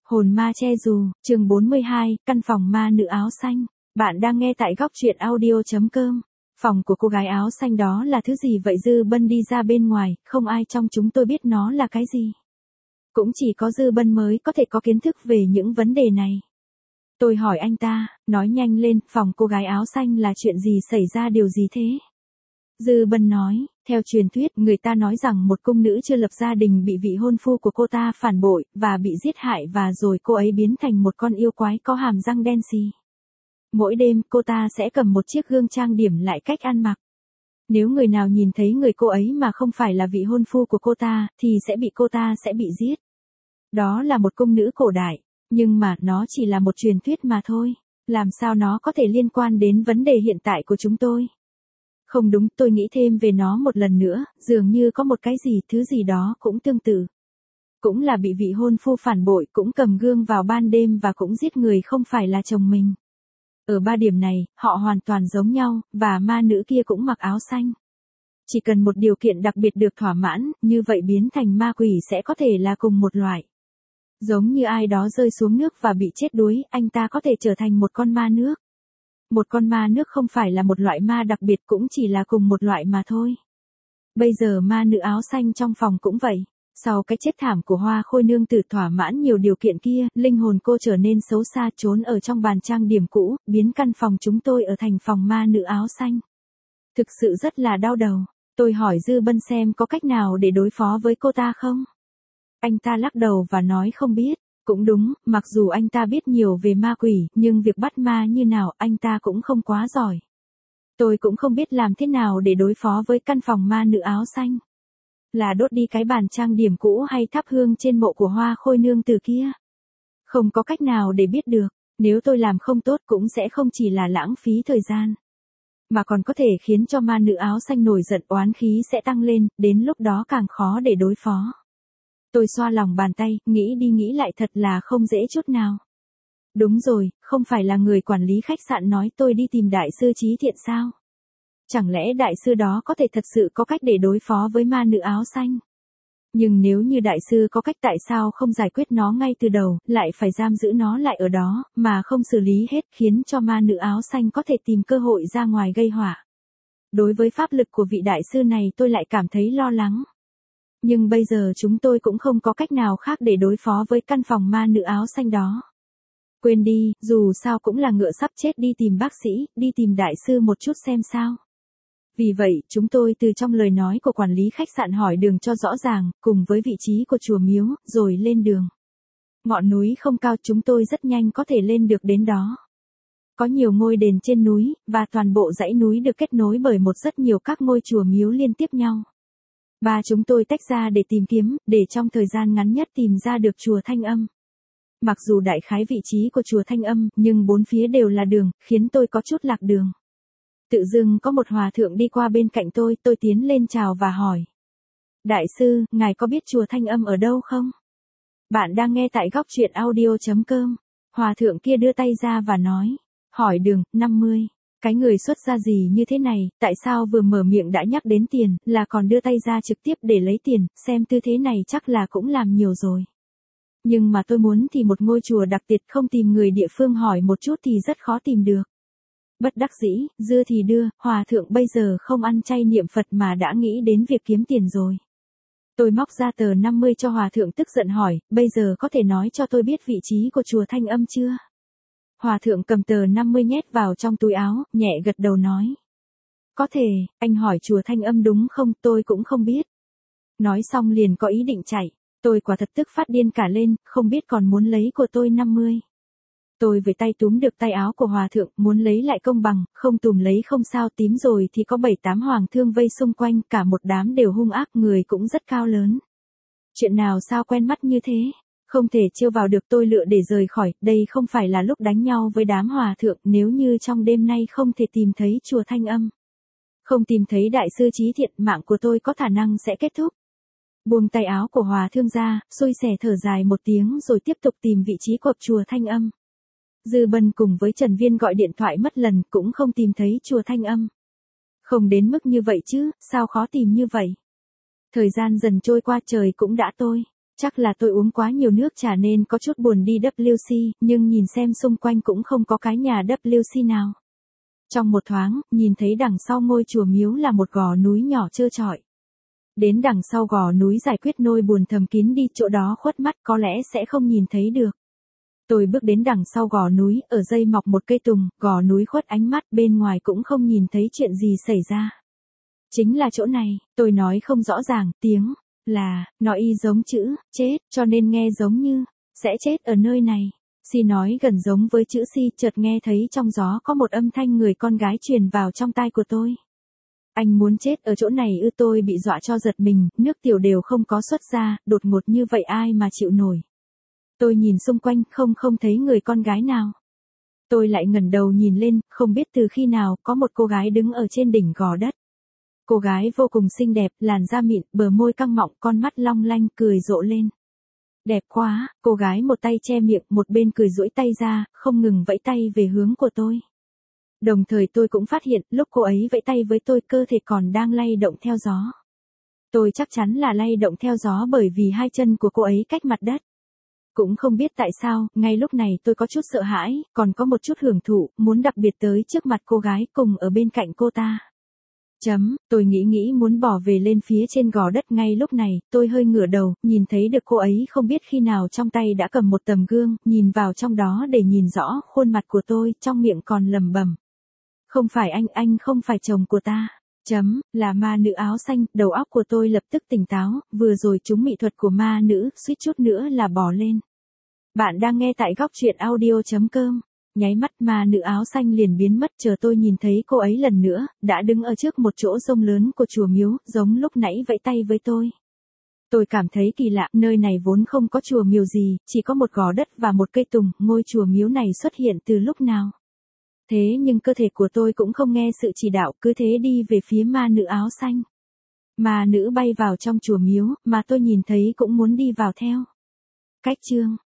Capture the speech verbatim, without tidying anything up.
Hồn ma che dù, chương bốn mươi hai, căn phòng ma nữ áo xanh. Bạn đang nghe tại góc truyện audio chấm com. Phòng của cô gái áo xanh đó là thứ gì vậy? Dư Bân đi ra bên ngoài, không ai trong chúng tôi biết nó là cái gì. Cũng chỉ có Dư Bân mới có thể có kiến thức về những vấn đề này. Tôi hỏi anh ta, nói nhanh lên, phòng cô gái áo xanh là chuyện gì, xảy ra điều gì thế? Dư Bân nói, theo truyền thuyết, người ta nói rằng một cung nữ chưa lập gia đình bị vị hôn phu của cô ta phản bội, và bị giết hại và rồi cô ấy biến thành một con yêu quái có hàm răng đen xì. Mỗi đêm, cô ta sẽ cầm một chiếc gương trang điểm lại cách ăn mặc. Nếu người nào nhìn thấy người cô ấy mà không phải là vị hôn phu của cô ta, thì sẽ bị cô ta sẽ bị giết. Đó là một cung nữ cổ đại, nhưng mà nó chỉ là một truyền thuyết mà thôi. Làm sao nó có thể liên quan đến vấn đề hiện tại của chúng tôi? Không đúng, tôi nghĩ thêm về nó một lần nữa, dường như có một cái gì, thứ gì đó cũng tương tự. Cũng là bị vị hôn phu phản bội, cũng cầm gương vào ban đêm và cũng giết người không phải là chồng mình. Ở ba điểm này, họ hoàn toàn giống nhau, và ma nữ kia cũng mặc áo xanh. Chỉ cần một điều kiện đặc biệt được thỏa mãn, như vậy biến thành ma quỷ sẽ có thể là cùng một loại. Giống như ai đó rơi xuống nước và bị chết đuối, anh ta có thể trở thành một con ma nước. Một con ma nước không phải là một loại ma đặc biệt, cũng chỉ là cùng một loại mà thôi. Bây giờ ma nữ áo xanh trong phòng cũng vậy. Sau cái chết thảm của Hoa Khôi nương tử thỏa mãn nhiều điều kiện kia, linh hồn cô trở nên xấu xa, trốn ở trong bàn trang điểm cũ, biến căn phòng chúng tôi ở thành phòng ma nữ áo xanh. Thực sự rất là đau đầu. Tôi hỏi Dư Bân xem có cách nào để đối phó với cô ta không? Anh ta lắc đầu và nói không biết. Cũng đúng, mặc dù anh ta biết nhiều về ma quỷ, nhưng việc bắt ma như nào anh ta cũng không quá giỏi. Tôi cũng không biết làm thế nào để đối phó với căn phòng ma nữ áo xanh. Là đốt đi cái bàn trang điểm cũ hay thắp hương trên mộ của Hoa Khôi nương tử kia? Không có cách nào để biết được, nếu tôi làm không tốt cũng sẽ không chỉ là lãng phí thời gian, mà còn có thể khiến cho ma nữ áo xanh nổi giận, oán khí sẽ tăng lên, đến lúc đó càng khó để đối phó. Tôi xoa lòng bàn tay, nghĩ đi nghĩ lại thật là không dễ chút nào. Đúng rồi, không phải là người quản lý khách sạn nói tôi đi tìm đại sư Trí Thiện sao? Chẳng lẽ đại sư đó có thể thật sự có cách để đối phó với ma nữ áo xanh? Nhưng nếu như đại sư có cách, tại sao không giải quyết nó ngay từ đầu, lại phải giam giữ nó lại ở đó, mà không xử lý hết, khiến cho ma nữ áo xanh có thể tìm cơ hội ra ngoài gây họa? Đối với pháp lực của vị đại sư này tôi lại cảm thấy lo lắng. Nhưng bây giờ chúng tôi cũng không có cách nào khác để đối phó với căn phòng ma nữ áo xanh đó. Quên đi, dù sao cũng là ngựa sắp chết, đi tìm bác sĩ, đi tìm đại sư một chút xem sao. Vì vậy, chúng tôi từ trong lời nói của quản lý khách sạn hỏi đường cho rõ ràng, cùng với vị trí của chùa miếu, rồi lên đường. Ngọn núi không cao, chúng tôi rất nhanh có thể lên được đến đó. Có nhiều ngôi đền trên núi, và toàn bộ dãy núi được kết nối bởi một rất nhiều các ngôi chùa miếu liên tiếp nhau. Ba chúng tôi tách ra để tìm kiếm, để trong thời gian ngắn nhất tìm ra được chùa Thanh Âm. Mặc dù đại khái vị trí của chùa Thanh Âm, nhưng bốn phía đều là đường, khiến tôi có chút lạc đường. Tự dưng có một hòa thượng đi qua bên cạnh tôi, tôi tiến lên chào và hỏi. Đại sư, ngài có biết chùa Thanh Âm ở đâu không? Bạn đang nghe tại góc truyện audio chấm com. Hòa thượng kia đưa tay ra và nói. Hỏi đường, năm mươi. Cái người xuất gia gì như thế này, tại sao vừa mở miệng đã nhắc đến tiền, là còn đưa tay ra trực tiếp để lấy tiền, xem tư thế này chắc là cũng làm nhiều rồi. Nhưng mà tôi muốn thì một ngôi chùa đặc biệt, không tìm người địa phương hỏi một chút thì rất khó tìm được. Bất đắc dĩ, dưa thì đưa, hòa thượng bây giờ không ăn chay niệm Phật mà đã nghĩ đến việc kiếm tiền rồi. Tôi móc ra tờ năm mươi cho hòa thượng, tức giận hỏi, bây giờ có thể nói cho tôi biết vị trí của chùa Thanh Âm chưa? Hòa thượng cầm tờ năm mươi nhét vào trong túi áo, nhẹ gật đầu nói. Có thể, anh hỏi chùa Thanh Âm đúng không, tôi cũng không biết. Nói xong liền có ý định chạy, tôi quả thật tức phát điên cả lên, không biết còn muốn lấy của tôi năm mươi. Tôi về tay túm được tay áo của hòa thượng, muốn lấy lại công bằng, không túm lấy không sao, tím rồi thì có bảy tám hoàng thương vây xung quanh, cả một đám đều hung ác, người cũng rất cao lớn. Chuyện nào sao quen mắt như thế? Không thể trêu vào được, tôi lựa để rời khỏi, đây không phải là lúc đánh nhau với đám hòa thượng, nếu như trong đêm nay không thể tìm thấy chùa Thanh Âm, không tìm thấy đại sư Trí Thiện, mạng của tôi có khả năng sẽ kết thúc. Buông tay áo của hòa thương ra, xui xẻ thở dài một tiếng rồi tiếp tục tìm vị trí của chùa Thanh Âm. Dư Bân cùng với Trần Viên gọi điện thoại mất lần, cũng không tìm thấy chùa Thanh Âm. Không đến mức như vậy chứ, sao khó tìm như vậy? Thời gian dần trôi qua, trời cũng đã tối. Chắc là tôi uống quá nhiều nước trà nên có chút buồn đi W C, nhưng nhìn xem xung quanh cũng không có cái nhà W C nào. Trong một thoáng, nhìn thấy đằng sau ngôi chùa miếu là một gò núi nhỏ trơ trọi. Đến đằng sau gò núi giải quyết nỗi buồn thầm kín đi, chỗ đó khuất mắt có lẽ sẽ không nhìn thấy được. Tôi bước đến đằng sau gò núi, ở dây mọc một cây tùng, gò núi khuất ánh mắt, bên ngoài cũng không nhìn thấy chuyện gì xảy ra. Chính là chỗ này, tôi nói không rõ ràng, tiếng là, nó y giống chữ, chết, cho nên nghe giống như, sẽ chết ở nơi này. Si nói gần giống với chữ si, chợt nghe thấy trong gió có một âm thanh người con gái truyền vào trong tai của tôi. Anh muốn chết ở chỗ này ư? Tôi bị dọa cho giật mình, nước tiểu đều không có xuất ra, đột ngột như vậy ai mà chịu nổi. Tôi nhìn xung quanh, không không thấy người con gái nào. Tôi lại ngẩng đầu nhìn lên, không biết từ khi nào, có một cô gái đứng ở trên đỉnh gò đất. Cô gái vô cùng xinh đẹp, làn da mịn, bờ môi căng mọng, con mắt long lanh, cười rộ lên. Đẹp quá, cô gái một tay che miệng, một bên cười duỗi tay ra, không ngừng vẫy tay về hướng của tôi. Đồng thời tôi cũng phát hiện, lúc cô ấy vẫy tay với tôi, cơ thể còn đang lay động theo gió. Tôi chắc chắn là lay động theo gió bởi vì hai chân của cô ấy cách mặt đất. Cũng không biết tại sao, ngay lúc này tôi có chút sợ hãi, còn có một chút hưởng thụ, muốn đặc biệt tới trước mặt cô gái cùng ở bên cạnh cô ta. Chấm, tôi nghĩ nghĩ muốn bỏ về lên phía trên gò đất. Ngay lúc này, tôi hơi ngửa đầu, nhìn thấy được cô ấy không biết khi nào trong tay đã cầm một tấm gương, nhìn vào trong đó để nhìn rõ khuôn mặt của tôi, trong miệng còn lẩm bẩm. Không phải anh, anh không phải chồng của ta. Chấm, là ma nữ áo xanh, đầu óc của tôi lập tức tỉnh táo, vừa rồi chúng mỹ thuật của ma nữ, suýt chút nữa là bỏ lên. Bạn đang nghe tại góc truyện audio chấm com. Nháy mắt ma nữ áo xanh liền biến mất, chờ tôi nhìn thấy cô ấy lần nữa, đã đứng ở trước một chỗ rông lớn của chùa miếu, giống lúc nãy vẫy tay với tôi. Tôi cảm thấy kỳ lạ, nơi này vốn không có chùa miếu gì, chỉ có một gò đất và một cây tùng, ngôi chùa miếu này xuất hiện từ lúc nào. Thế nhưng cơ thể của tôi cũng không nghe sự chỉ đạo, cứ thế đi về phía ma nữ áo xanh. Ma nữ bay vào trong chùa miếu, mà tôi nhìn thấy cũng muốn đi vào theo. Cách chương